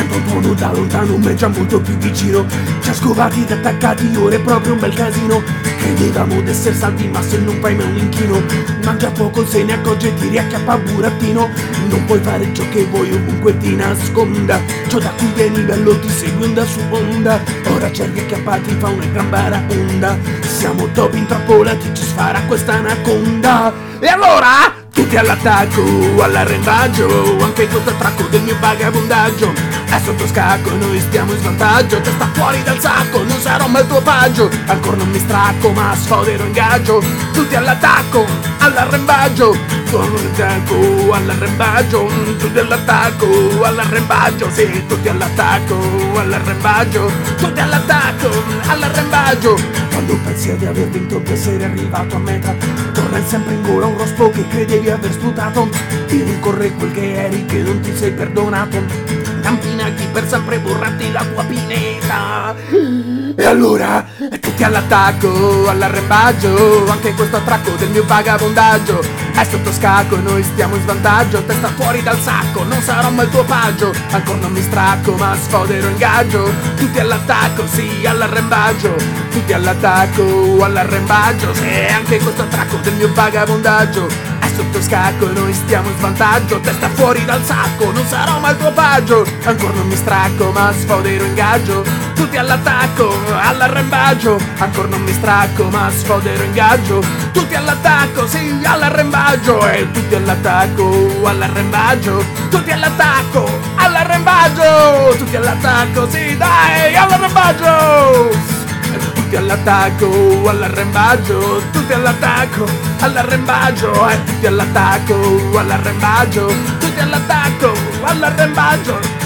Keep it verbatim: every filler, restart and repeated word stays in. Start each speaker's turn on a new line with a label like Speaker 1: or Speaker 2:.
Speaker 1: sento il tuono da lontano, ma è già molto più vicino. Ci ha scovati ed attaccati, ora è proprio un bel casino. Credevamo d'essere salvi, ma se non fai mai un inchino, mangia poco, se ne accorge e ti riacchiappa burattino. Non puoi fare ciò che vuoi ovunque ti nasconda, ciò da cui vieni bello ti segue onda su onda. Ora c'è riacchiappati, fa una gran baraonda. Siamo topi intrappolati, ci sfara questa anaconda. E allora? Tutti all'attacco, all'arrembaggio, anche questo attracco del mio vagabondaggio è sotto scacco, noi stiamo in svantaggio. Testa fuori dal sacco, non sarò mai il tuo paggio. Ancora non mi stracco, ma sfodero ingaggio. Tutti all'attacco, all'arrembaggio, all'attacco, all'arrembaggio, tutti all'attacco, all'arrembaggio, sì, tutti all'attacco, all'arrembaggio, tutti all'attacco, all'arrembaggio. Quando pensi di aver vinto, di essere arrivato a meta, torna sempre in gola un rospo che credevi aver sputato. Ti rincorre quel che eri, che non ti sei perdonato. Campinati per sempre, borrati la tua pineta. E allora, tutti all'attacco, all'arrembaggio, anche questo attracco del mio vagabondaggio è sotto scacco, noi stiamo in svantaggio. Testa fuori dal sacco, non sarò mai il tuo paggio. Ancora non mi stracco, ma sfodero ingaggio. Tutti all'attacco, sì, all'arrembaggio. Tutti all'attacco, all'arrembaggio, sì, anche questo attracco del mio vagabondaggio è sotto scacco, noi stiamo in svantaggio. Testa fuori dal sacco, non sarò mai il tuo paggio. Ancora non mi stracco, ma sfodero ingaggio. Tutti all'attacco, all'arrembaggio, ancora non mi stracco, ma sfodero ingaggio. Tutti all'attacco, sì, all'arrembaggio. E tutti all'attacco, all'arrembaggio. Tutti all'attacco, all'arrembaggio. Tutti all'attacco, sì, dai, all'arrembaggio. Tutti all'attacco, all'arrembaggio, tutti all'attacco, all'arrembaggio, eh, tutti all'attacco, all'arrembaggio, tutti all'attacco, all'arrembaggio.